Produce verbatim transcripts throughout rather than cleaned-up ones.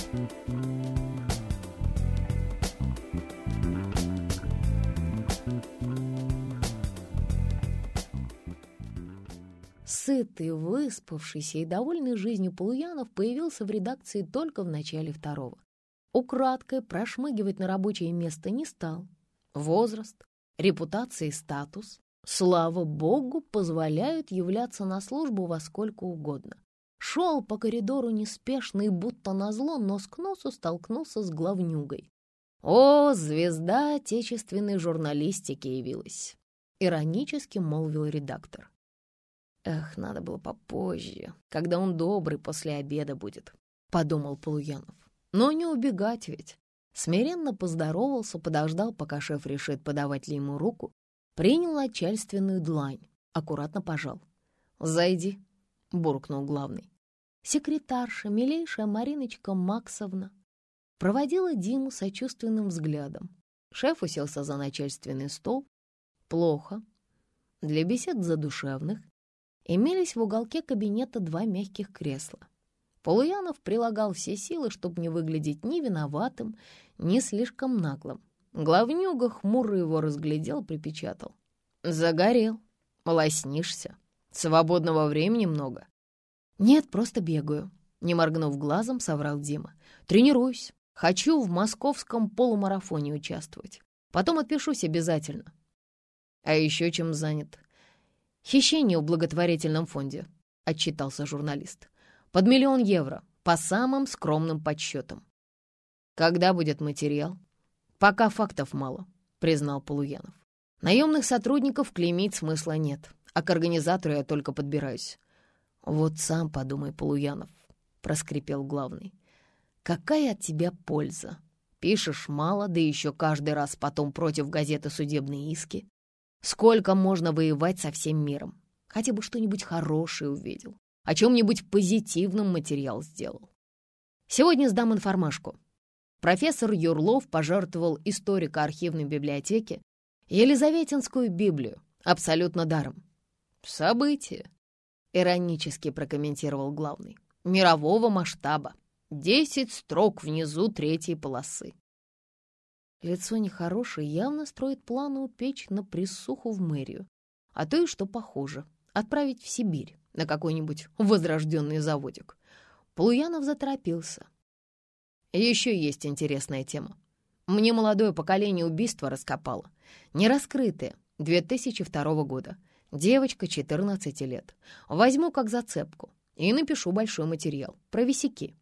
Сытый, выспавшийся и довольный жизнью Полуянов появился в редакции только в начале второго. Украдкой прошмыгивать на рабочее место не стал. Возраст, репутация и статус, слава богу, позволяют являться на службу во сколько угодно. Шел по коридору неспешно и будто назло нос к носу столкнулся с главнюгой. «О, звезда отечественной журналистики явилась!» — иронически молвил редактор. «Эх, надо было попозже, когда он добрый после обеда будет», — подумал Полуянов. Но не убегать ведь. Смиренно поздоровался, подождал, пока шеф решит, подавать ли ему руку, принял начальственную длань, аккуратно пожал. «Зайди», — буркнул главный. Секретарша, милейшая Мариночка Максовна, проводила Диму сочувственным взглядом. Шеф уселся за начальственный стол. Плохо. Для бесед задушевных имелись в уголке кабинета два мягких кресла. Полуянов прилагал все силы, чтобы не выглядеть ни виноватым, ни слишком наглым. Главнюга хмуро его разглядел, припечатал. «Загорел. Лоснишься. Свободного времени много». «Нет, просто бегаю», — не моргнув глазом, соврал Дима. «Тренируюсь. Хочу в московском полумарафоне участвовать. Потом отпишусь обязательно». «А еще чем занят?» «Хищение в благотворительном фонде», — отчитался журналист. «Под миллион евро, по самым скромным подсчетам». «Когда будет материал?» «Пока фактов мало», — признал Полуянов. «Наемных сотрудников клеймить смысла нет, а к организатору я только подбираюсь». «Вот сам подумай, Полуянов», — проскрипел главный. «Какая от тебя польза? Пишешь мало, да еще каждый раз потом против газеты судебные иски. Сколько можно воевать со всем миром? Хотя бы что-нибудь хорошее увидел, о чем-нибудь позитивном материал сделал. Сегодня сдам информашку. Профессор Юрлов пожертвовал историко-архивной библиотеке Елизаветинскую Библию абсолютно даром». «Событие», — иронически прокомментировал главный. «Мирового масштаба. Десять строк внизу третьей полосы». Лицо нехорошее, явно строит планы упечь на присуху в мэрию, а то и что похоже, отправить в Сибирь на какой-нибудь возрожденный заводик. Полуянов заторопился. «Еще есть интересная тема. Мне молодое поколение убийства раскопало. Нераскрытое, две тысячи второго года. Девочка четырнадцати лет. Возьму как зацепку и напишу большой материал про висяки».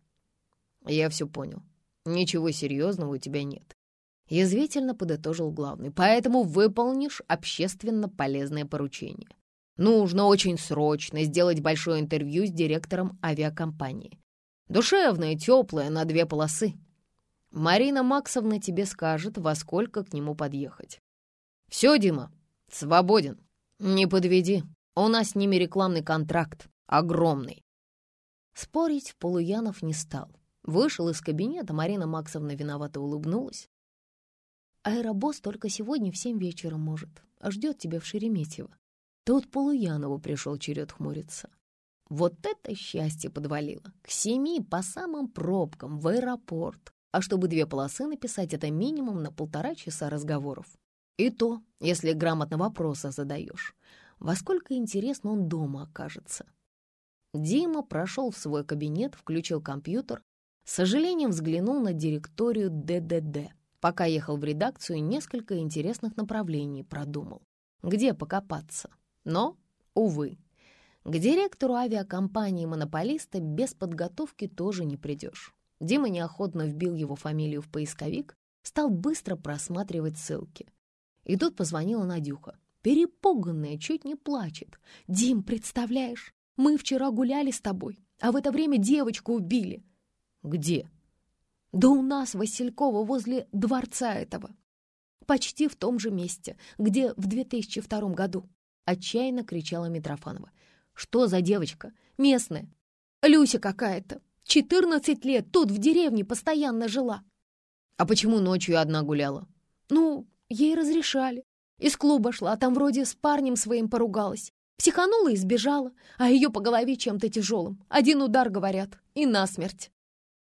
«Я все понял. Ничего серьезного у тебя нет», — язвительно подытожил главный. «Поэтому выполнишь общественно полезное поручение. Нужно очень срочно сделать большое интервью с директором авиакомпании. Душевное, теплое, на две полосы. Марина Максовна тебе скажет, во сколько к нему подъехать. Все, Дима, свободен. Не подведи, у нас с ними рекламный контракт огромный». Спорить Полуянов не стал. Вышел из кабинета, Марина Максовна виновато улыбнулась. «Аэробосс только сегодня в семь вечера может, а ждет тебя в Шереметьево». Тут Полуянову пришел черед хмуриться. Вот это счастье подвалило. К семи по самым пробкам в аэропорт. А чтобы две полосы написать, это минимум на полтора часа разговоров. И то, если грамотно вопросы задаешь. Во сколько, интересно, он дома окажется. Дима прошел в свой кабинет, включил компьютер, с сожалением взглянул на директорию дэ дэ дэ. Пока ехал в редакцию, несколько интересных направлений продумал. Где покопаться? Но, увы, к директору авиакомпании-монополиста без подготовки тоже не придешь. Дима неохотно вбил его фамилию в поисковик, стал быстро просматривать ссылки. И тут позвонила Надюха. Перепуганная, чуть не плачет. «Дим, представляешь, мы вчера гуляли с тобой, а в это время девочку убили». «Где?» «Да у нас, Василькова, возле дворца этого. Почти в том же месте, где в две тысячи втором году». Отчаянно кричала Митрофанова. «Что за девочка? Местная. Люся какая-то. четырнадцать лет, тут в деревне постоянно жила». «А почему ночью одна гуляла?» «Ну, ей разрешали. Из клуба шла, там вроде с парнем своим поругалась. Психанула и сбежала, а ее по голове чем-то тяжелым. Один удар, говорят, и насмерть».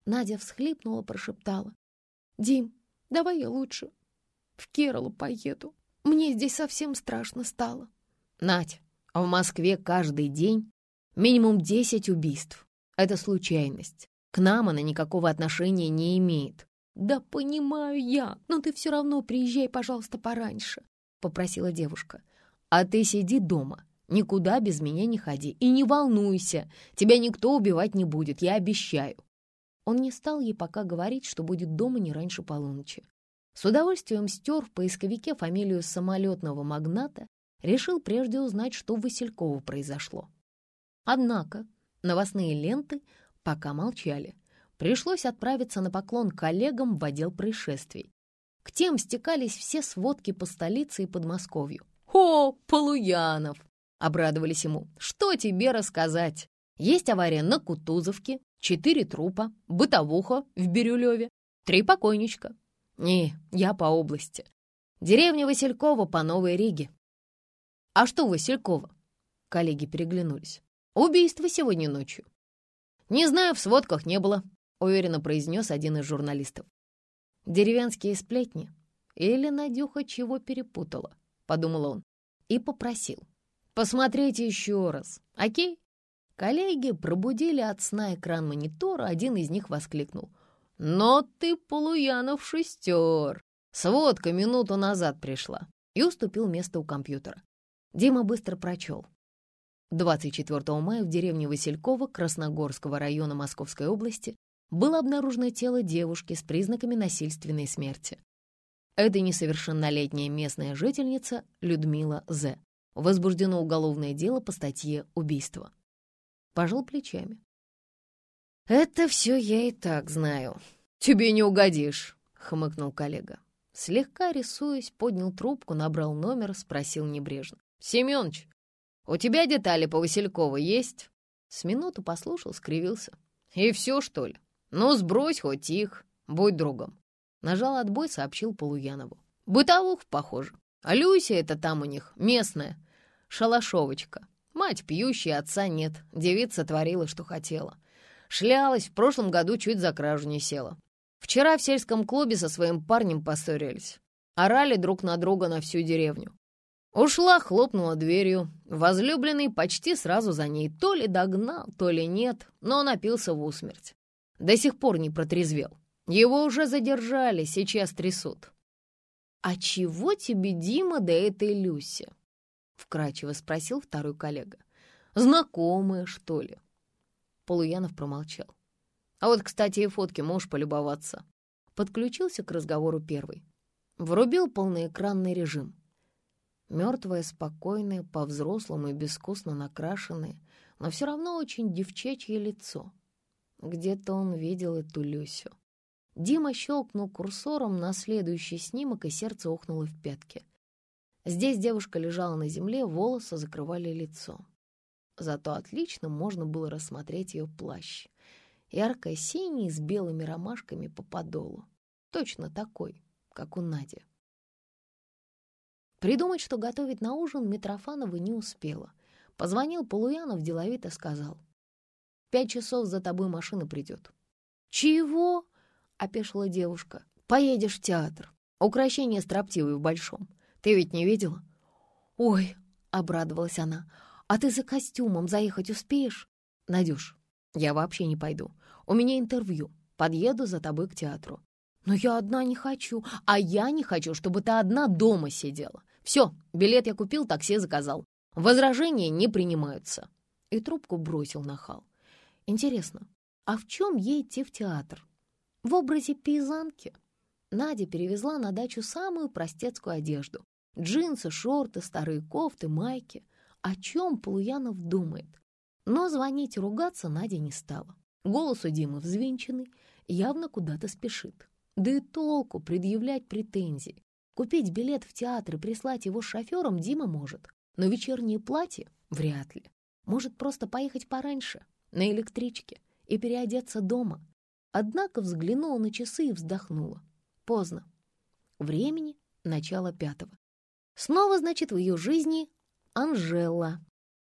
Надя всхлипнула, прошептала: «Дим, давай я лучше в Кералу поеду. Мне здесь совсем страшно стало». «Надь, в Москве каждый день минимум десять убийств. Это случайность. К нам она никакого отношения не имеет». «Да понимаю я, но ты все равно приезжай, пожалуйста, пораньше», — попросила девушка. «А ты сиди дома, никуда без меня не ходи и не волнуйся, тебя никто убивать не будет, я обещаю». Он не стал ей пока говорить, что будет дома не раньше полуночи. С удовольствием стер в поисковике фамилию самолетного магната, решил прежде узнать, что в Васильково произошло. Однако новостные ленты пока молчали. Пришлось отправиться на поклон к коллегам в отдел происшествий. К тем стекались все сводки по столице и Подмосковью. «О, Полуянов!» — обрадовались ему. «Что тебе рассказать? Есть авария на Кутузовке, четыре трупа, бытовуха в Бирюлеве, три покойничка. Не, я по области. Деревня Василькова по Новой Риге». «А что Василькова?» Коллеги переглянулись. «Убийство сегодня ночью». «Не знаю, в сводках не было», — уверенно произнес один из журналистов. «Деревенские сплетни. Или Надюха чего перепутала?» — подумал он и попросил: «Посмотрите еще раз, окей?» Коллеги пробудили от сна экран монитора, один из них воскликнул: «Но ты, Полуянов, шестер! Сводка минуту назад пришла!» и уступил место у компьютера. Дима быстро прочел. двадцать четвёртого мая в деревне Василькова Красногорского района Московской области было обнаружено тело девушки с признаками насильственной смерти. Это несовершеннолетняя местная жительница Людмила З. Возбуждено уголовное дело по статье «Убийство». Пожал плечами. «Это все я и так знаю. Тебе не угодишь», — хмыкнул коллега. Слегка рисуясь, поднял трубку, набрал номер, спросил небрежно: «Семёныч, у тебя детали по Василькову есть?» С минуту послушал, скривился. «И все, что ли? Ну, сбрось хоть их, будь другом». Нажал отбой, сообщил Полуянову. «Бытовух, похоже. А Люся это там у них, местная, шалашовочка. Мать пьющая, отца нет. Девица творила, что хотела. Шлялась, в прошлом году чуть за кражу не села. Вчера в сельском клубе со своим парнем поссорились. Орали друг на друга на всю деревню. Ушла, хлопнула дверью. Возлюбленный почти сразу за ней. То ли догнал, то ли нет, но напился в усмерть. До сих пор не протрезвел. Его уже задержали, сейчас трясут». «А чего тебе, Дима, до этой Люси?» — вкрадчиво спросил второй коллега. «Знакомые, что ли?» Полуянов промолчал. «А вот, кстати, и фотки можешь полюбоваться». Подключился к разговору первый. Врубил полноэкранный режим. Мертвое, спокойное, по-взрослому и безвкусно накрашенное, но все равно очень девчачье лицо. Где-то он видел эту Люсю. Дима щелкнул курсором на следующий снимок, и сердце ухнуло в пятки. Здесь девушка лежала на земле, волосы закрывали лицо. Зато отлично можно было рассмотреть ее плащ. Ярко-синий, с белыми ромашками по подолу. Точно такой, как у Нади. Придумать, что готовить на ужин, Митрофанова не успела. Позвонил Полуянов, деловито сказал: «Пять часов за тобой машина придет». «Чего?» — опешила девушка. «Поедешь в театр. Укрощение строптивой в Большом. Ты ведь не видела?» «Ой», — обрадовалась она, — «а ты за костюмом заехать успеешь?» «Надюш, я вообще не пойду. У меня интервью. Подъеду за тобой к театру». «Но я одна не хочу. А я не хочу, чтобы ты одна дома сидела. Все, билет я купил, такси заказал. Возражения не принимаются». И трубку бросил нахал. Интересно, а в чем ей идти в театр? В образе пейзанки? Надя перевезла на дачу самую простецкую одежду. Джинсы, шорты, старые кофты, майки. О чем Полуянов думает? Но звонить и ругаться Надя не стала. Голос у Димы взвинченный, явно куда-то спешит. Да и толку предъявлять претензии. Купить билет в театр и прислать его с шофером Дима может, но вечернее платье вряд ли. Может просто поехать пораньше, на электричке, и переодеться дома. Однако взглянула на часы и вздохнула. Поздно. Времени начало пятого. Снова, значит, в ее жизни Анжела.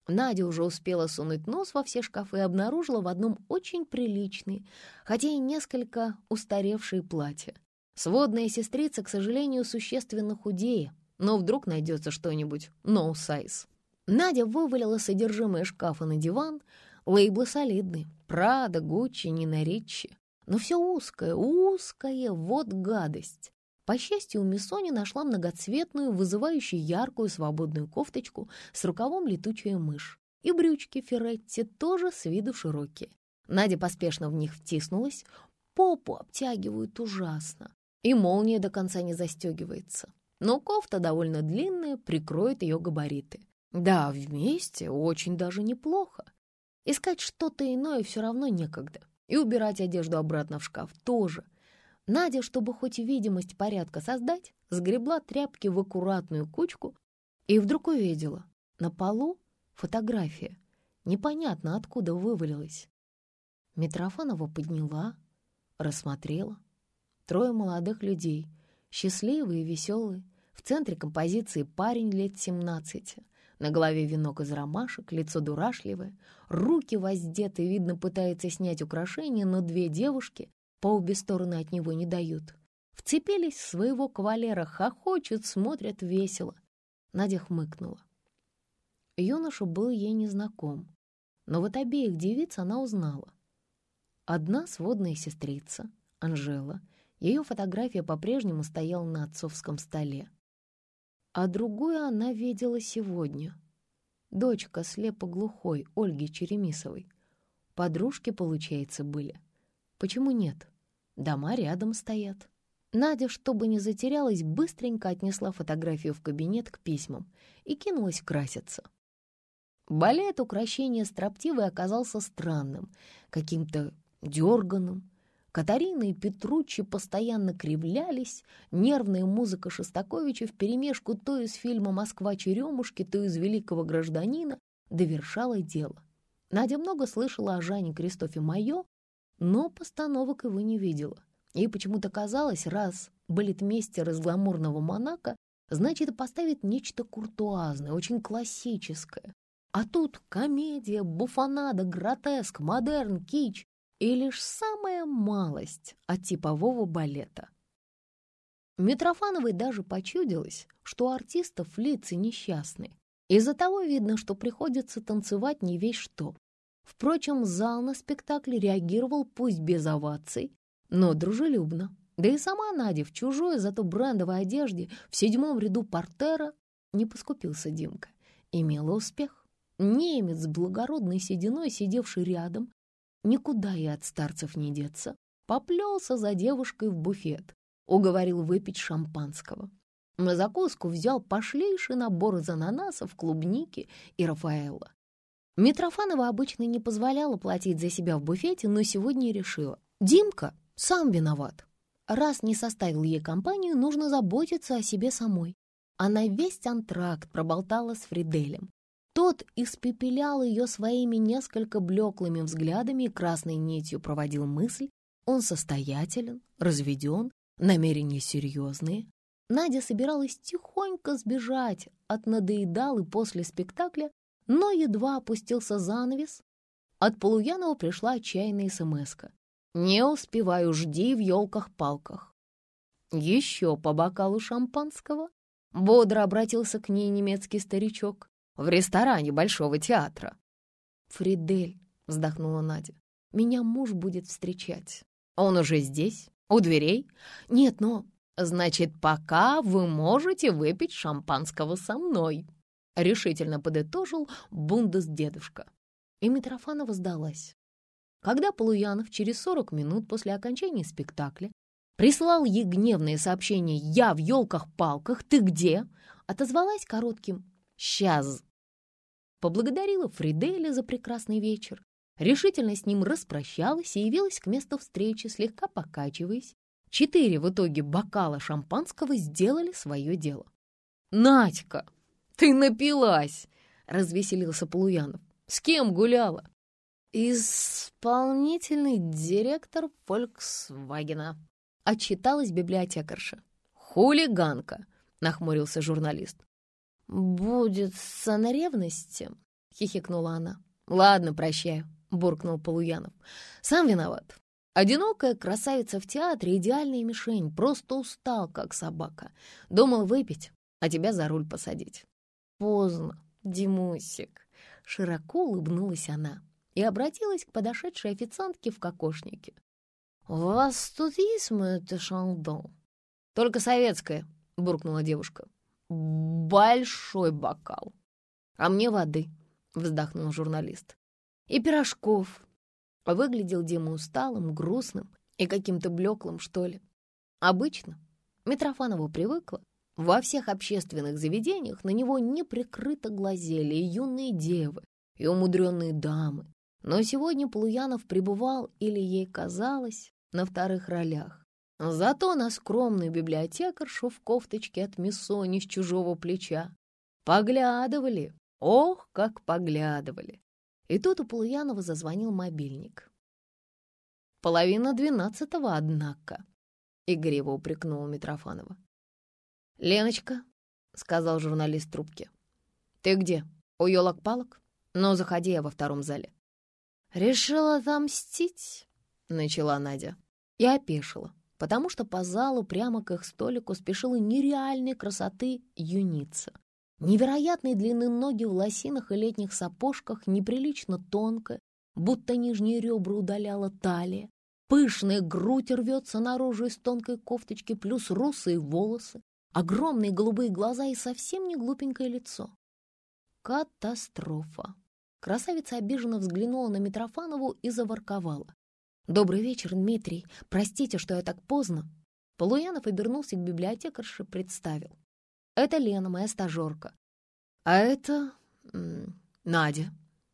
Надя уже успела сунуть нос во все шкафы и обнаружила в одном очень приличные, хотя и несколько устаревшие платья. Сводная сестрица, к сожалению, существенно худее, но вдруг найдется что-нибудь no size. Надя вывалила содержимое шкафа на диван. Лейблы солидные — Прада, Гуччи, Нина Риччи. Но все узкое, узкое, вот гадость. По счастью, у Миссони нашла многоцветную, вызывающую яркую свободную кофточку с рукавом летучая мышь. И брючки Феретти тоже с виду широкие. Надя поспешно в них втиснулась. Попу обтягивают ужасно. И молния до конца не застегивается. Но кофта довольно длинная, прикроет ее габариты. Да, вместе очень даже неплохо. Искать что-то иное все равно некогда. И убирать одежду обратно в шкаф тоже. Надя, чтобы хоть видимость порядка создать, сгребла тряпки в аккуратную кучку и вдруг увидела. На полу фотография. Непонятно, откуда вывалилась. Митрофанова подняла, рассмотрела. Трое молодых людей, счастливые и веселые. В центре композиции парень лет семнадцати. На голове венок из ромашек, лицо дурашливое. Руки воздеты, видно, пытается снять украшения, но две девушки по обе стороны от него не дают. Вцепились в своего кавалера, хохочут, смотрят весело. Надя хмыкнула. Юноша был ей незнаком, но вот обеих девиц она узнала. Одна сводная сестрица, Анжела, ее фотография по-прежнему стояла на отцовском столе. А другую она видела сегодня. Дочка слепоглухой Ольги Черемисовой. Подружки, получается, были. Почему нет? Дома рядом стоят. Надя, чтобы не затерялась, быстренько отнесла фотографию в кабинет к письмам и кинулась краситься. Балет украшения строптивой оказался странным, каким-то дерганым. Катарина и Петруччи постоянно кривлялись, нервная музыка Шостаковича вперемешку то из фильма «Москва-черемушки», то из «Великого гражданина» довершала дело. Надя много слышала о Жане Кристофе Майо, но постановок его не видела. Ей почему-то казалось, раз балетмейстер из гламурного Монако, значит, поставит нечто куртуазное, очень классическое. А тут комедия, буфонада, гротеск, модерн, кич и лишь самая малость от типового балета. Митрофановой даже почудилось, что у артистов лица несчастные. Из-за того видно, что приходится танцевать не весь что. Впрочем, зал на спектакле реагировал пусть без оваций, но дружелюбно. Да и сама Надя в чужой, зато брендовой одежде в седьмом ряду портера не поскупился Димка. Имела успех. Немец с благородной сединой, сидевший рядом, никуда и от старцев не деться, поплелся за девушкой в буфет, уговорил выпить шампанского. На закуску взял пошлейший набор из ананасов, клубники и Рафаэлло. Митрофанова обычно не позволяла платить за себя в буфете, но сегодня решила. Димка сам виноват. Раз не составил ей компанию, нужно заботиться о себе самой. Она весь антракт проболтала с Фриделем. Тот испепелял ее своими несколько блеклыми взглядами и красной нитью проводил мысль. Он состоятелен, разведен, намерения серьезные. Надя собиралась тихонько сбежать от надоедалы после спектакля, но едва опустился занавес, от Полуянова пришла отчаянная смс-ка. «Не успеваю, жди в елках-палках». «Еще по бокалу шампанского?» — бодро обратился к ней немецкий старичок. «В ресторане Большого театра». «Фридель», — вздохнула Надя, — «меня муж будет встречать». «Он уже здесь? У дверей?» «Нет, но...» «Значит, пока вы можете выпить шампанского со мной», — решительно подытожил бундес-дедушка. И Митрофанова сдалась. Когда Полуянов через сорок минут после окончания спектакля прислал ей гневное сообщение «Я в елках-палках, ты где?», отозвалась коротким «Сейчас». Поблагодарила Фриделя за прекрасный вечер, решительно с ним распрощалась и явилась к месту встречи, слегка покачиваясь. Четыре в итоге бокала шампанского сделали свое дело. «Надька, ты напилась!» — развеселился Полуянов. «С кем гуляла?» «Исполнительный директор «Фольксвагена», — отчиталась библиотекарша. «Хулиганка», — нахмурился журналист. «Будет сцена ревности», — хихикнула она. «Ладно, прощаю», — буркнул Полуянов. «Сам виноват. Одинокая красавица в театре — идеальная мишень. Просто устал, как собака. Думал выпить, а тебя за руль посадить». «Поздно, Димусик», — широко улыбнулась она и обратилась к подошедшей официантке в кокошнике. «У вас тут есть мое шандон?» «Только советское», — буркнула девушка. «Большой бокал». «А мне воды», — вздохнул журналист. «И пирожков». Выглядел Дима усталым, грустным и каким-то блеклым, что ли. Обычно Митрофанова привыкла. Во всех общественных заведениях на него неприкрыто глазели и юные девы, и умудренные дамы. Но сегодня Полуянов пребывал, или ей казалось, на вторых ролях. Зато на скромную библиотекаршу в кофточке от миссони с чужого плеча поглядывали, ох, как поглядывали. И тут у Полуянова зазвонил мобильник. «Половина двенадцатого, однако», — игриво упрекнула Митрофанова. «Леночка», — сказал журналист трубки, — «ты где? У елок-палок? Ну, заходи, я во втором зале». «Решила отомстить?» — начала Надя. И опешила, потому что по залу прямо к их столику спешила нереальной красоты юница. Невероятной длины ноги в лосинах и летних сапожках, неприлично тонкая, будто нижние ребра удаляла талия. Пышная грудь рвется наружу из тонкой кофточки, плюс русые волосы, огромные голубые глаза и совсем не глупенькое лицо. Катастрофа. Красавица обиженно взглянула на Митрофанову и заворковала. «Добрый вечер, Дмитрий. Простите, что я так поздно». Полуянов обернулся к библиотекарше, представил. «Это Лена, моя стажерка. А это м, Надя.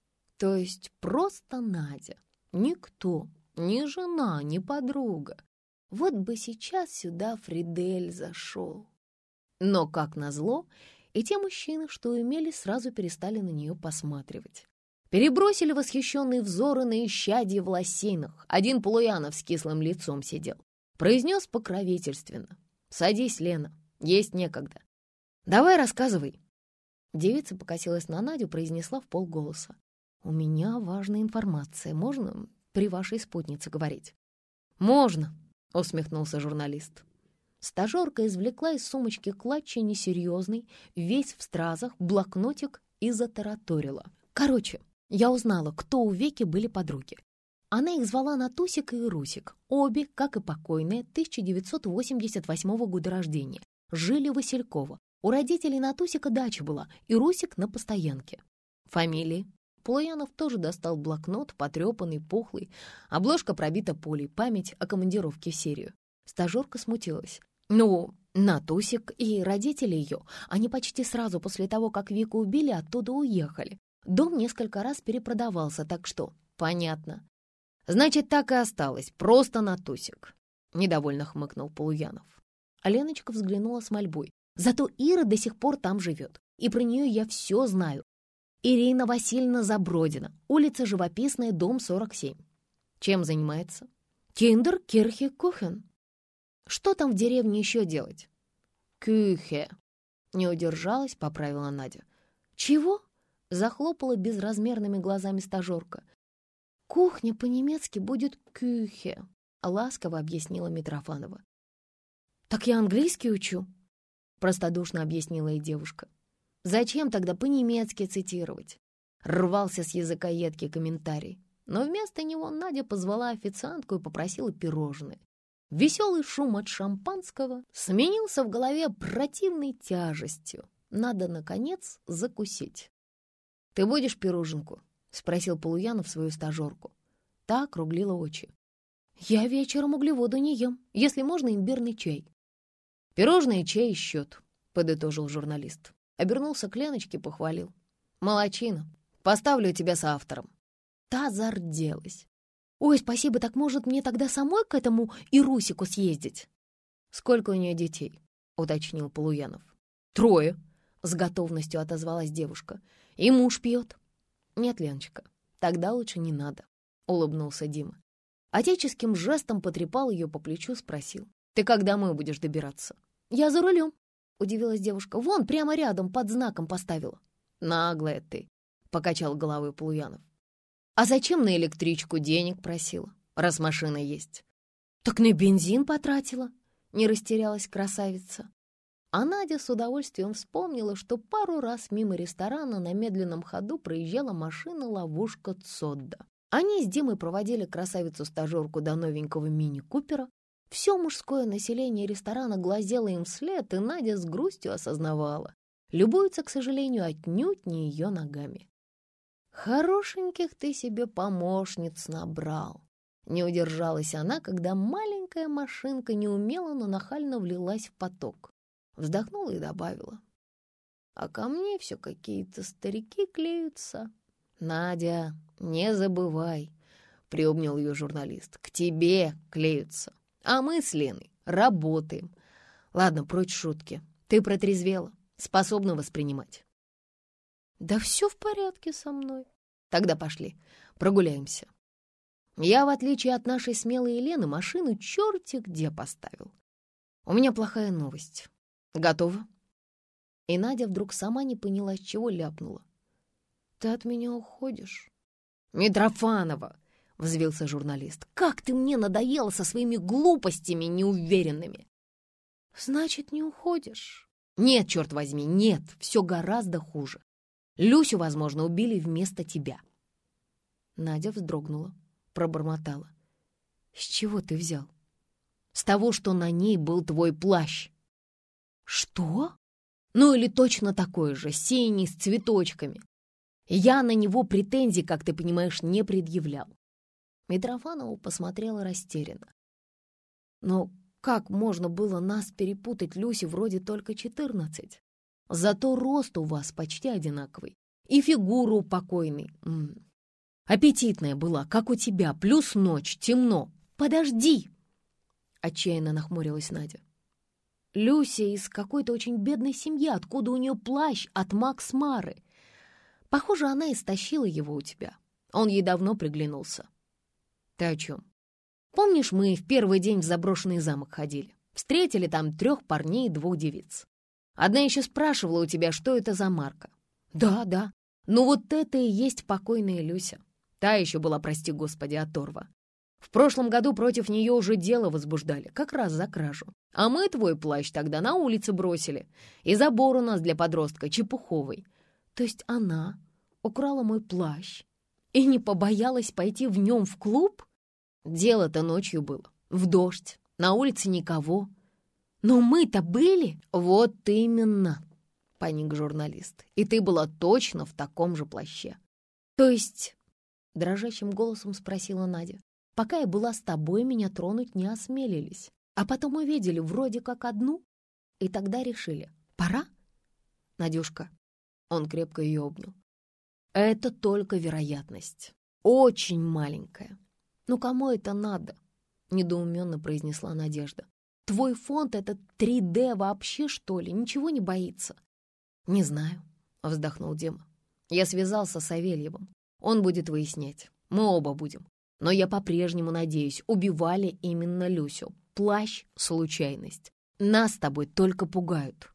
То есть просто Надя. Никто, ни жена, ни подруга. Вот бы сейчас сюда Фридель зашел». Но, как назло, и те мужчины, что имели, сразу перестали на нее посматривать. Перебросили восхищенные взоры на исчадье в лосинах. Один Полуянов с кислым лицом сидел. Произнес покровительственно. «Садись, Лена, есть некогда. Давай рассказывай». Девица покосилась на Надю, произнесла вполголоса. «У меня важная информация. Можно при вашей спутнице говорить?» «Можно», — усмехнулся журналист. Стажерка извлекла из сумочки клатча несерьезный, весь в стразах, блокнотик и затараторила. «Короче, я узнала, кто у Веки были подруги. Она их звала Натусик и Русик. Обе, как и покойная, тысяча девятьсот восемьдесят восьмого года рождения. Жили в Васильково. У родителей Натусика дача была, и Русик на постоянке. Фамилии?» Полуянов тоже достал блокнот, потрепанный, пухлый. Обложка пробита пулей, память о командировке в Сирию. Стажерка смутилась. «Ну, Натусик и родители ее, они почти сразу после того, как Вику убили, оттуда уехали. Дом несколько раз перепродавался, так что понятно». «Значит, так и осталось, просто Натусик», — недовольно хмыкнул Полуянов. А Леночка взглянула с мольбой. «Зато Ира до сих пор там живет, и про нее я все знаю. Ирина Васильевна Забродина, улица Живописная, дом сорок семь. Чем занимается?» «Киндер Кирхе Кухен». «Что там в деревне еще делать?» «Кюхе», — не удержалась, поправила Надя. «Чего?» — захлопала безразмерными глазами стажерка. «Кухня по-немецки будет кюхе», — ласково объяснила Митрофанова. «Так я английский учу», — простодушно объяснила ей девушка. «Зачем тогда по-немецки цитировать?» Рвался с языка едкий комментарий. Но вместо него Надя позвала официантку и попросила пирожные. Веселый шум от шампанского сменился в голове противной тяжестью. Надо, наконец, закусить. «Ты будешь пироженку?» — спросил Полуянов свою стажерку. Та округлила очи. «Я вечером углеводы не ем, если можно имбирный чай». «Пирожные, чай и счет», — подытожил журналист. Обернулся к Леночке, похвалил. «Молодчина, поставлю тебя соавтором». Та зарделась. «Ой, спасибо, так может мне тогда самой к этому Ирусику съездить?» «Сколько у нее детей?» — уточнил Полуянов. «Трое», — с готовностью отозвалась девушка. «И муж пьет». «Нет, Леночка, тогда лучше не надо», — улыбнулся Дима. Отеческим жестом потрепал ее по плечу, спросил. «Ты как домой будешь добираться?» «Я за рулем», — удивилась девушка. «Вон, прямо рядом, под знаком поставила». «Наглая ты», — покачал головой Полуянов. «А зачем на электричку денег просила, раз машина есть?» «Так на бензин потратила», — не растерялась красавица. А Надя с удовольствием вспомнила, что пару раз мимо ресторана на медленном ходу проезжала машина-ловушка Цодда. Они с Димой проводили красавицу-стажерку до новенького мини-купера. Все мужское население ресторана глазело им вслед, и Надя с грустью осознавала. Любуется, к сожалению, отнюдь не ее ногами. «Хорошеньких ты себе помощниц набрал!» Не удержалась она, когда маленькая машинка неумело, но нахально влилась в поток. Вздохнула и добавила. «А ко мне все какие-то старики клеются». «Надя, не забывай», — приобнял ее журналист, — «к тебе клеются, а мы с Леной работаем. Ладно, прочь шутки. Ты протрезвела, способна воспринимать». «Да все в порядке со мной». «Тогда пошли, прогуляемся. Я, в отличие от нашей смелой Елены, машину черти где поставил. У меня плохая новость. Готова?» И Надя вдруг сама не поняла, с чего ляпнула. «Ты от меня уходишь?» «Митрофанова!» — взвился журналист. «Как ты мне надоела со своими глупостями неуверенными!» «Значит, не уходишь?» «Нет, черт возьми, нет, все гораздо хуже. Люсю, возможно, убили вместо тебя». Надя вздрогнула, пробормотала. «С чего ты взял?» «С того, что на ней был твой плащ». «Что?» «Ну или точно такой же, синий, с цветочками. Я на него претензий, как ты понимаешь, не предъявлял». Митрофанова посмотрела растерянно. «Но как можно было нас перепутать, Люсе вроде только четырнадцать? Зато рост у вас почти одинаковый, и фигура у покойной. М -м. Аппетитная была, как у тебя, плюс ночь, темно. Подожди!» Отчаянно нахмурилась Надя. «Люся из какой-то очень бедной семьи, откуда у нее плащ от Макс Мары. Похоже, она истощила его у тебя. Он ей давно приглянулся». «Ты о чем?» «Помнишь, мы в первый день в заброшенный замок ходили? Встретили там трех парней и двух девиц. Одна еще спрашивала у тебя, что это за марка. Да, да, ну вот это и есть покойная Люся. Та еще была, прости господи, оторва. В прошлом году против нее уже дело возбуждали, как раз за кражу. А мы твой плащ тогда на улице бросили. И забор у нас для подростка чепуховый. То есть она украла мой плащ и не побоялась пойти в нем в клуб? Дело-то ночью было, в дождь, на улице никого. Но мы-то были. Вот именно, паник журналист. И ты была точно в таком же плаще. То есть, дрожащим голосом спросила Надя, пока я была с тобой, меня тронуть не осмелились. А потом увидели вроде как одну, и тогда решили, пора? Надюшка, он крепко ее обнял. Это только вероятность, очень маленькая. Ну кому это надо? Недоуменно произнесла Надежда. Твой фонд — это три дэ вообще, что ли? Ничего не боится? Не знаю, вздохнул Дима. Я связался с Савельевым. Он будет выяснять. Мы оба будем. Но я по-прежнему надеюсь, убивали именно Люсю. Плащ — случайность. Нас с тобой только пугают.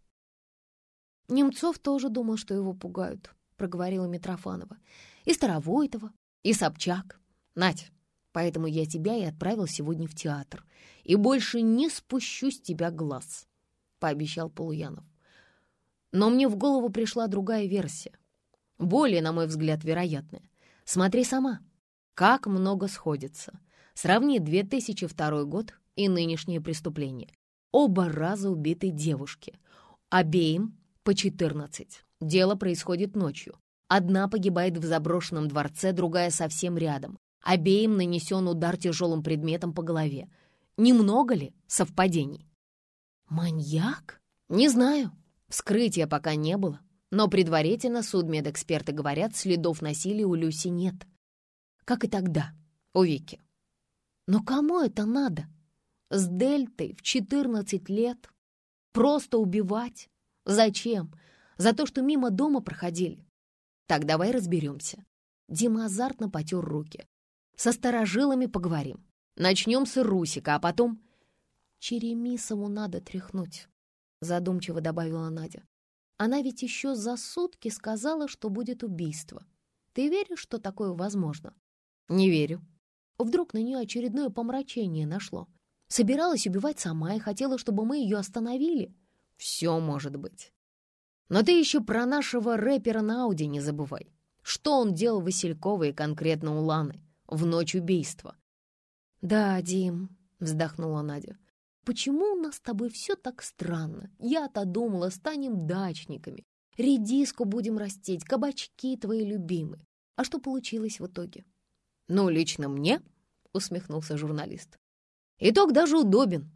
Немцов тоже думал, что его пугают, проговорила Митрофанова. И Старовойтова, и Собчак. Надь, поэтому я тебя и отправил сегодня в театр. И больше не спущу с тебя глаз, пообещал Полуянов. Но мне в голову пришла другая версия. Более, на мой взгляд, вероятная. Смотри сама. Как много сходится. Сравни две тысячи второй год и нынешнее преступление. Оба раза убиты девушки. Обеим по четырнадцать. Дело происходит ночью. Одна погибает в заброшенном дворце, другая совсем рядом. Обеим нанесен удар тяжелым предметом по голове. Немного ли совпадений? Маньяк? Не знаю. Вскрытия пока не было. Но предварительно судмедэксперты говорят, следов насилия у Люси нет. Как и тогда, у Вики. Но кому это надо? С Дельтой в четырнадцать лет? Просто убивать? Зачем? За то, что мимо дома проходили? Так давай разберемся. Дима азартно потер руки. Со старожилами поговорим. Начнем с Русика, а потом... Черемисову надо тряхнуть, задумчиво добавила Надя. Она ведь еще за сутки сказала, что будет убийство. Ты веришь, что такое возможно?» «Не верю». Вдруг на нее очередное помрачение нашло. Собиралась убивать сама и хотела, чтобы мы ее остановили. «Все может быть. Но ты еще про нашего рэпера на Ауди не забывай. Что он делал Василькова и конкретно у Ланы в ночь убийства?» «Да, Дим», — вздохнула Надя, — «почему у нас с тобой все так странно? Я-то думала, станем дачниками, редиску будем растить, кабачки твои любимые. А что получилось в итоге?» «Ну, лично мне», — усмехнулся журналист, — «итог даже удобен.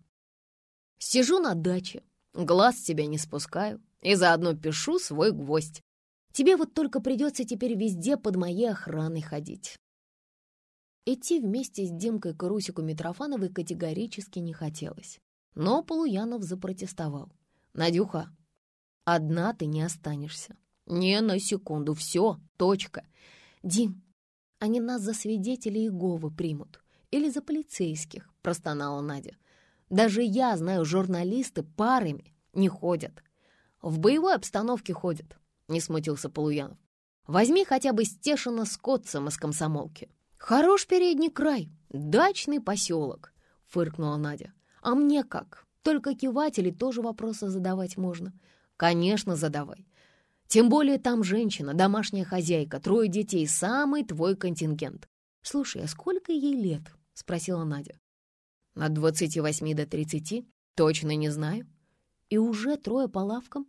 Сижу на даче, глаз с тебя не спускаю и заодно пишу свой гвоздь. Тебе вот только придется теперь везде под моей охраной ходить». Идти вместе с Димкой к Русику Митрофановой категорически не хотелось. Но Полуянов запротестовал. «Надюха, одна ты не останешься. Не на секунду, все, точка. Дим, они нас за свидетелей Иеговы примут. Или за полицейских», — простонала Надя. «Даже я знаю, журналисты парами не ходят». «В боевой обстановке ходят», — не смутился Полуянов. «Возьми хотя бы Стешина с Котцем из комсомолки. Хорош передний край, дачный поселок», — фыркнула Надя. «А мне как? Только кивать или тоже вопросы задавать можно?» «Конечно, задавай. Тем более там женщина, домашняя хозяйка, трое детей, самый твой контингент». «Слушай, а сколько ей лет?» — спросила Надя. «От двадцати восьми до тридцати, точно не знаю». «И уже трое по лавкам?»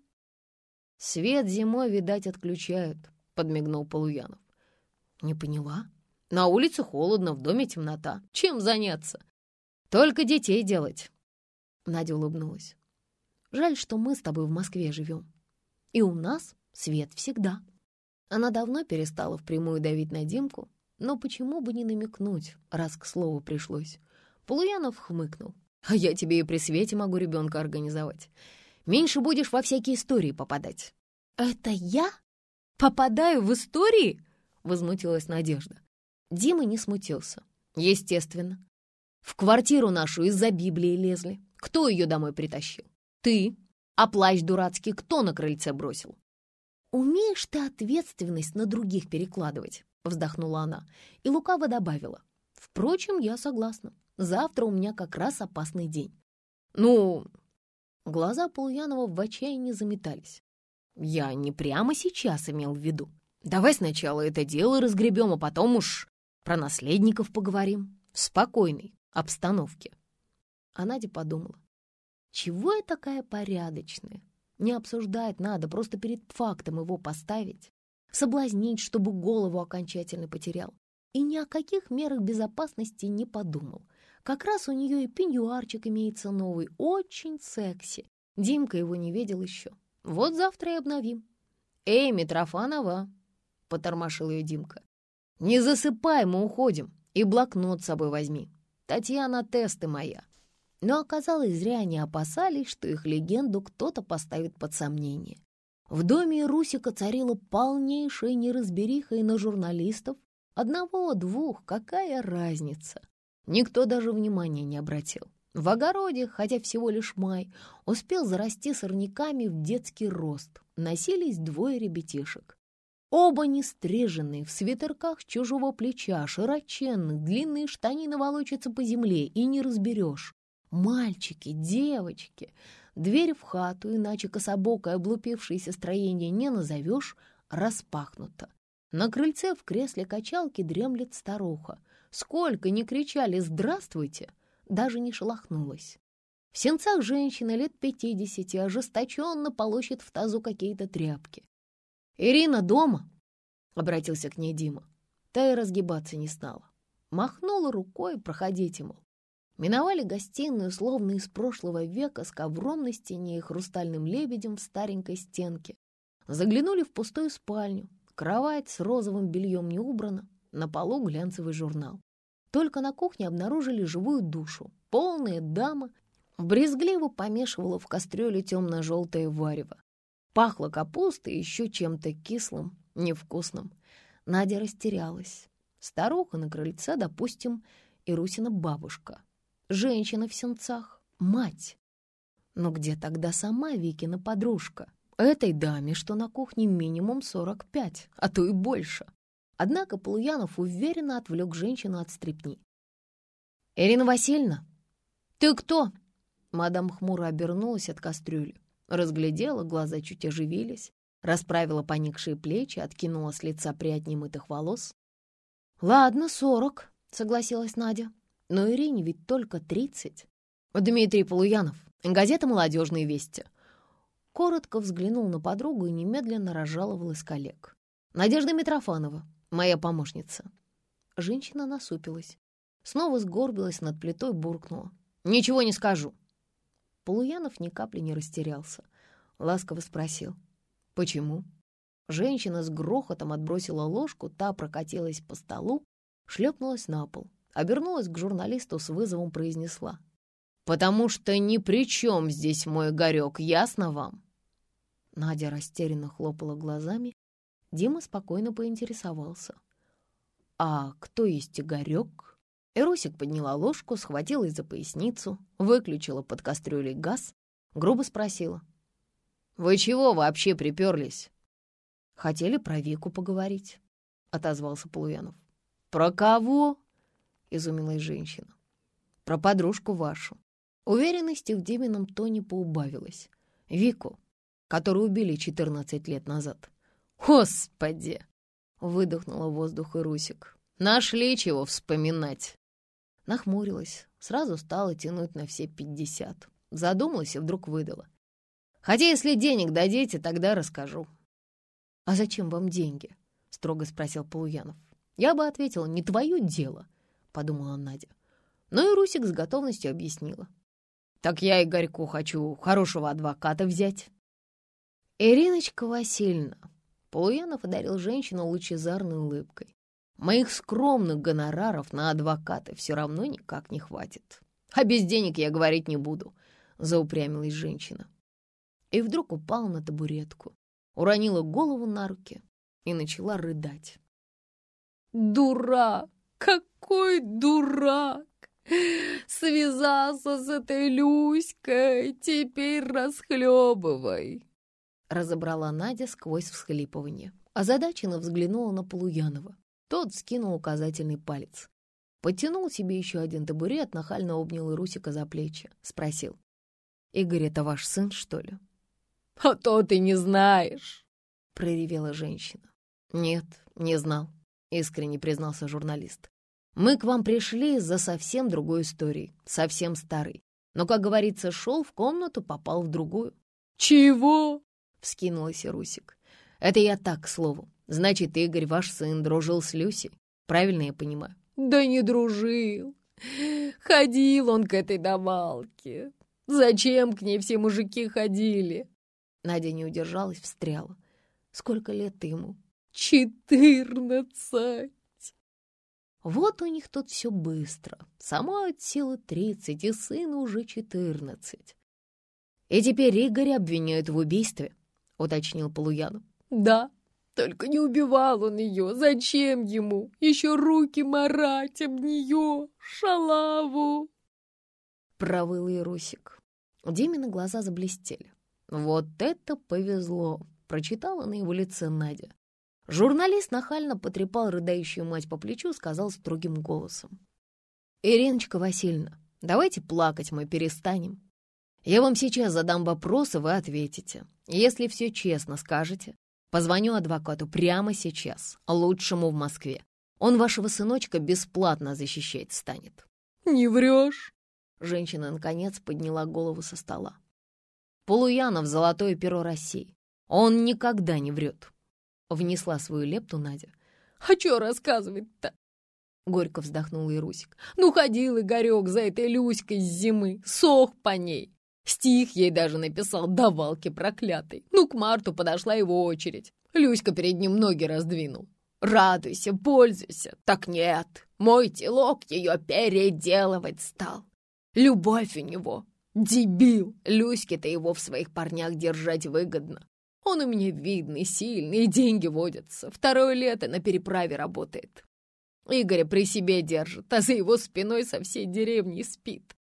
«Свет зимой, видать, отключают», — подмигнул Полуянов. «Не поняла». «На улице холодно, в доме темнота. Чем заняться? Только детей делать». Надя улыбнулась. «Жаль, что мы с тобой в Москве живем. И у нас свет всегда». Она давно перестала впрямую давить на Димку, но почему бы не намекнуть, раз к слову пришлось. Полуянов хмыкнул. «А я тебе и при свете могу ребенка организовать. Меньше будешь во всякие истории попадать». «Это я попадаю в истории?» — возмутилась Надежда. Дима не смутился. «Естественно. В квартиру нашу из-за Библии лезли. Кто ее домой притащил? Ты. А плащ дурацкий кто на крыльце бросил?» «Умеешь ты ответственность на других перекладывать?» — вздохнула она и лукаво добавила. «Впрочем, я согласна. Завтра у меня как раз опасный день». «Ну...» Глаза Полуянова в отчаянии заметались. «Я не прямо сейчас имел в виду. Давай сначала это дело разгребем, а потом уж про наследников поговорим в спокойной обстановке». А Надя подумала. Чего я такая порядочная? Не обсуждать надо, просто перед фактом его поставить. Соблазнить, чтобы голову окончательно потерял. И ни о каких мерах безопасности не подумал. Как раз у нее и пеньюарчик имеется новый, очень секси. Димка его не видел еще. Вот завтра и обновим. «Эй, Митрофанова!» — потормошил ее Димка. «Не засыпай, мы уходим. И блокнот с собой возьми. Татьяна тесты моя». Но оказалось, зря они опасались, что их легенду кто-то поставит под сомнение. В доме Русика царила полнейшая неразбериха и на журналистов. Одного-двух, какая разница? Никто даже внимания не обратил. В огороде, хотя всего лишь май, успел зарасти сорняками в детский рост. Носились двое ребятишек. Оба нестриженные, в свитерках чужого плеча, широченных, длинные штанины волочатся по земле, и не разберешь. Мальчики, девочки. Дверь в хату, иначе кособокое облупившееся строение не назовешь, распахнута. На крыльце в кресле качалки дремлет старуха. Сколько ни кричали «Здравствуйте!», даже не шелохнулась. В сенцах женщина лет пятидесяти ожесточенно полощет в тазу какие-то тряпки. «Ирина дома?» — обратился к ней Дима. Та и разгибаться не стала. Махнула рукой, проходите, мол. Миновали гостиную, словно из прошлого века, с ковром на стене и хрустальным лебедем в старенькой стенке. Заглянули в пустую спальню. Кровать с розовым бельем не убрана, на полу глянцевый журнал. Только на кухне обнаружили живую душу. Полная дама брезгливо помешивала в кастрюле темно-желтое варево. Пахло капустой и еще чем-то кислым, невкусным. Надя растерялась. Старуха на крыльце, допустим, и Русина бабушка. Женщина в сенцах — мать. Но где тогда сама Викина подружка? Этой даме, что на кухне, минимум сорок пять, а то и больше. Однако Полуянов уверенно отвлек женщину от стряпни. «Ирина Васильевна, ты кто?» Мадам хмуро обернулась от кастрюли, разглядела, глаза чуть оживились, расправила поникшие плечи, откинула с лица прядь немытых волос. «Ладно, сорок», — согласилась Надя. «Но Ирине ведь только тридцать». «Дмитрий Полуянов, газета «Молодежные вести». Коротко взглянул на подругу и немедленно разжаловал из коллег. «Надежда Митрофанова, моя помощница». Женщина насупилась, снова сгорбилась над плитой, буркнула: «Ничего не скажу». Полуянов ни капли не растерялся, ласково спросил: «Почему?» Женщина с грохотом отбросила ложку, та прокатилась по столу, шлепнулась на пол, обернулась к журналисту с вызовом, произнесла: «Потому что ни при чем здесь мой Игорек, ясно вам?» Надя растерянно хлопала глазами. Дима спокойно поинтересовался: «А кто есть Игорек?» Ирусик подняла ложку, схватилась за поясницу, выключила под кастрюлей газ, грубо спросила: «Вы чего вообще приперлись?» «Хотели про Вику поговорить», — отозвался Полуянов. «Про кого?» — изумилась женщина. «Про подружку вашу». Уверенности в Димином тоне поубавилось. «Вику, которую убили четырнадцать лет назад». «Господи!» — выдохнула воздух Ирусик. «Нашли чего вспоминать». Нахмурилась, сразу стала тянуть на все пятьдесят. Задумалась и вдруг выдала: «Хотя если денег дадите, тогда расскажу». «А зачем вам деньги?» — строго спросил Полуянов. «Я бы ответила: не твое дело», — подумала Надя. Но и Русик с готовностью объяснила: «Так я Игорьку хочу хорошего адвоката взять». «Ириночка Васильевна», — Полуянов одарил женщину лучезарной улыбкой, «моих скромных гонораров на адвоката все равно никак не хватит. А без денег я говорить не буду», — заупрямилась женщина. И вдруг упала на табуретку, уронила голову на руки и начала рыдать. «Дурак! Какой дурак! Связался с этой Люськой, теперь расхлебывай!» Разобрала Надя сквозь всхлипывание. Озадаченно взглянула на Полуянова. Тот скинул указательный палец. Подтянул себе еще один табурет, нахально обнял Ирусика за плечи. Спросил: «Игорь, это ваш сын, что ли?» «А то ты не знаешь!» — проревела женщина. «Нет, не знал», — искренне признался журналист. «Мы к вам пришли за совсем другой историей, совсем старой. Но, как говорится, шел в комнату, попал в другую». «Чего?» — вскинулась Ирусик. «Это я так, к слову. Значит, Игорь, ваш сын, дружил с Люсей. Правильно я понимаю?» «Да не дружил. Ходил он к этой давалке. Зачем к ней все мужики ходили?» Надя не удержалась, встряла. «Сколько лет ты ему?» «Четырнадцать». Вот у них тут все быстро. Сама от силы тридцать, и сыну уже четырнадцать. «И теперь Игоря обвиняют в убийстве», — уточнил Полуянов. «Да, только не убивал он ее. Зачем ему? Еще руки марать об нее, шалаву!» Провыл Ирусик. Димины глаза заблестели. «Вот это повезло!» — прочитала на его лице Надя. Журналист нахально потрепал рыдающую мать по плечу, сказал строгим голосом: «Ириночка Васильевна, давайте плакать мы перестанем. Я вам сейчас задам вопросы, вы ответите. Если все честно скажете, позвоню адвокату прямо сейчас, лучшему в Москве. Он вашего сыночка бесплатно защищать станет». «Не врешь?» Женщина, наконец, подняла голову со стола. «Полуянов — золотое перо России. Он никогда не врет», — внесла свою лепту Надя. «А чё рассказывать-то?» — горько вздохнул Ирусик. «Ну, ходил Игорек за этой Люськой с зимы, сох по ней. Стих ей даже написал, давалки проклятой. Ну, к марту подошла его очередь. Люська перед ним ноги раздвинул. Радуйся, пользуйся. Так нет, мой телок ее переделывать стал. Любовь у него. Дебил. Люське-то его в своих парнях держать выгодно. Он у меня видный, сильный, и деньги водятся. Второе лето на переправе работает. Игоря при себе держит, а за его спиной со всей деревней спит.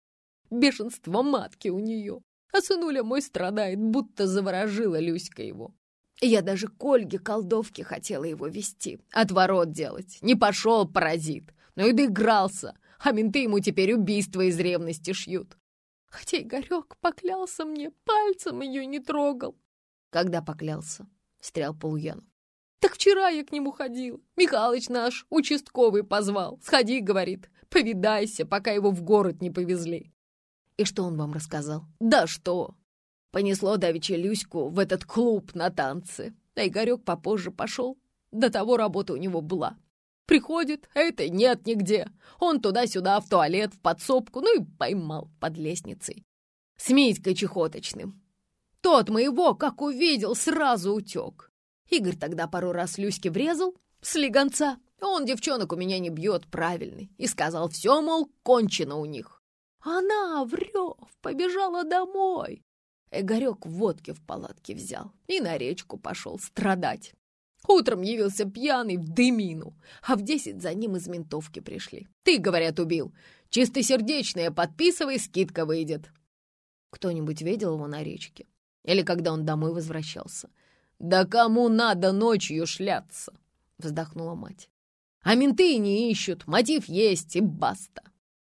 Бешенство матки у нее. А сынуля мой страдает, будто заворожила Люська его. Я даже к Ольге колдовке хотела его вести, отворот делать. Не пошел, паразит, но и доигрался, а менты ему теперь убийство из ревности шьют. Хотя Игорек поклялся мне, пальцем ее не трогал. Когда поклялся? Встрял Полуянов. Так вчера я к нему ходила. Михалыч наш участковый позвал. Сходи, говорит, повидайся, пока его в город не повезли. И что он вам рассказал? Да что? Понесло давеча Люську в этот клуб на танцы. А Игорек попозже пошел. До того работа у него была. Приходит, а это нет нигде. Он туда-сюда, в туалет, в подсобку, ну и поймал под лестницей. С Митькой Чехоточным. Тот моего, как увидел, сразу утек. Игорь тогда пару раз Люське врезал, слегонца. Он девчонок у меня не бьет, правильный. И сказал, все, мол, кончено у них. Она, врёв, побежала домой. Игорек водки в палатке взял и на речку пошел страдать. Утром явился пьяный в дымину, а в десять за ним из ментовки пришли. Ты, говорят, убил. Чистосердечное подписывай, скидка выйдет. Кто-нибудь видел его на речке? Или когда он домой возвращался? Да кому надо ночью шляться? Вздохнула мать. А менты не ищут, мотив есть и баста.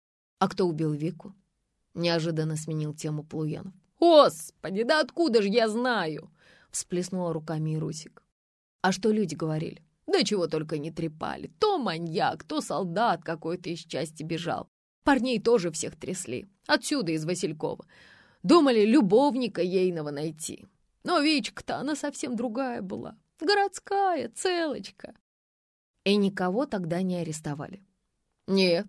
А кто убил Вику? Неожиданно сменил тему Полуянов. Господи, да откуда же я знаю? Всплеснула руками Ирусик. А что люди говорили? Да чего только не трепали. То маньяк, то солдат какой-то из части бежал. Парней тоже всех трясли. Отсюда, из Василькова. Думали любовника ейного найти. Но Вичка-то она совсем другая была. Городская, целочка. И никого тогда не арестовали? Нет.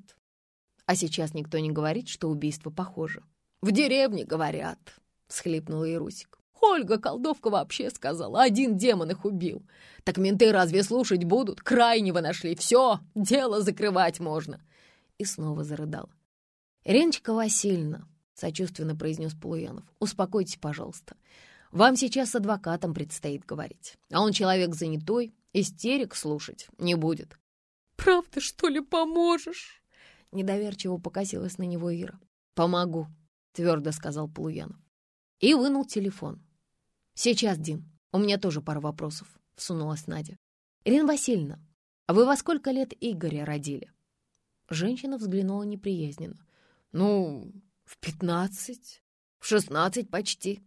А сейчас никто не говорит, что убийство похоже? В деревне говорят, всхлипнула Ирусик. Ольга колдовка вообще сказала, один демон их убил. Так менты разве слушать будут? Крайнего нашли, все, дело закрывать можно. И снова зарыдала. Ириночка Васильевна, сочувственно произнес Полуянов, успокойтесь, пожалуйста. Вам сейчас с адвокатом предстоит говорить. А он человек занятой, истерик слушать не будет. Правда, что ли, поможешь? Недоверчиво покосилась на него Ира. Помогу, твердо сказал Полуянов. И вынул телефон. «Сейчас, Дим, у меня тоже пара вопросов», — всунулась Надя. «Ирина Васильевна, а вы во сколько лет Игоря родили?» Женщина взглянула неприязненно. «Ну, в пятнадцать, в шестнадцать почти».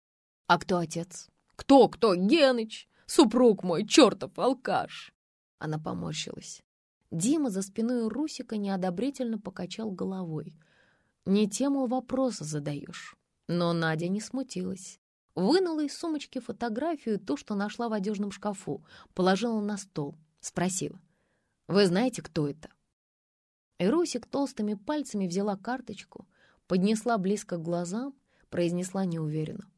«А кто отец?» «Кто-кто? Геныч, супруг мой, чертов алкаш!» Она поморщилась. Дима за спиной Русика неодобрительно покачал головой. «Не тему вопроса задаешь». Но Надя не смутилась. Вынула из сумочки фотографию, ту, что нашла в одежном шкафу, положила на стол, спросила. «Вы знаете, кто это?» И Русик толстыми пальцами взяла карточку, поднесла близко к глазам, произнесла неуверенно.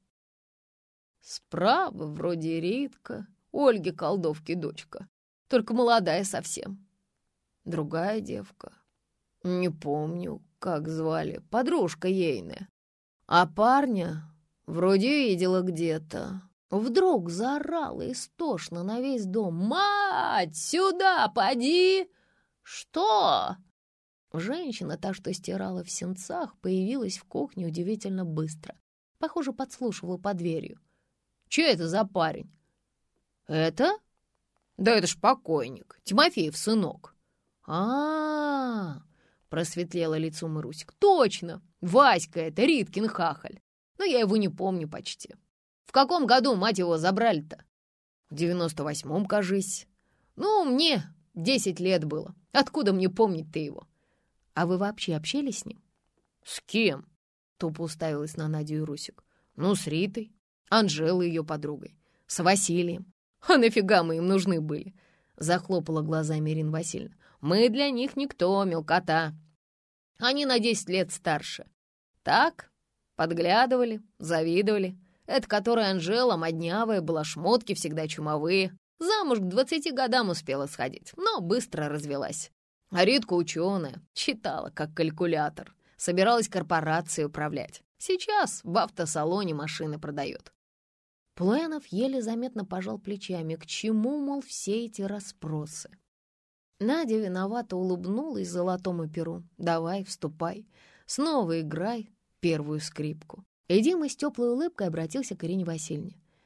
«Справа вроде Ритка, Ольги колдовки дочка, только молодая совсем. Другая девка, не помню, как звали, подружка ейная. А парня вроде видела где-то». Вдруг заорала истошно на весь дом. «Мать, сюда поди!» «Что?» Женщина, та, что стирала в сенцах, появилась в кухне удивительно быстро. Похоже, подслушивала под дверью. «Че это за парень?» «Это? Да это ж покойник, Тимофеев сынок». «А-а-а!» — просветлело лицо Марусик. «Точно! Васька это, Риткин хахаль. Но я его не помню почти. В каком году мать его забрали-то?» «В девяносто восьмом, кажись. Ну, мне десять лет было. Откуда мне помнить-то его?» «А вы вообще общались с ним?» «С кем?» — тупо уставилась на Надю и Русик. «Ну, с Ритой, Анжелой ее подругой, с Василием. А нафига мы им нужны были?» — захлопала глазами Ирина Васильевна. «Мы для них никто, мелкота. Они на десять лет старше. Так, подглядывали, завидовали. Это которая Анжела моднявая была, шмотки всегда чумовые. Замуж к двадцати годам успела сходить, но быстро развелась. А Ритка ученая, читала как калькулятор, собиралась корпорацией управлять. Сейчас в автосалоне машины продает». Полуянов еле заметно пожал плечами. К чему, мол, все эти расспросы? Надя виновато улыбнулась золотому перу. «Давай, вступай. Снова играй первую скрипку». И Дима с теплой улыбкой обратился к Ирине Васильевне.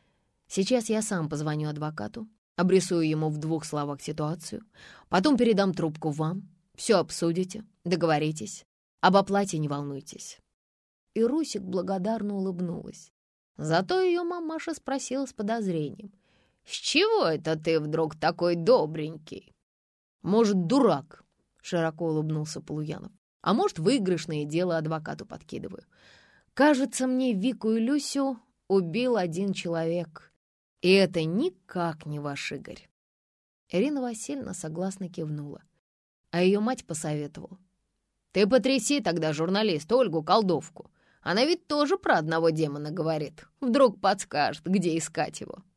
Сейчас я сам позвоню адвокату, обрисую ему в двух словах ситуацию, потом передам трубку вам, все обсудите, договоритесь, об оплате не волнуйтесь». И Русик благодарно улыбнулась. Зато ее мамаша спросила с подозрением: «С чего это ты вдруг такой добренький?» «Может, дурак?» — широко улыбнулся Полуянов. «А может, выигрышное дело адвокату подкидываю. Кажется, мне Вику и Люсю убил один человек. И это никак не ваш Игорь». Ирина Васильевна согласно кивнула, а ее мать посоветовала: «Ты потряси тогда журналиста Ольгу Колдовку. Она ведь тоже про одного демона говорит. Вдруг подскажет, где искать его».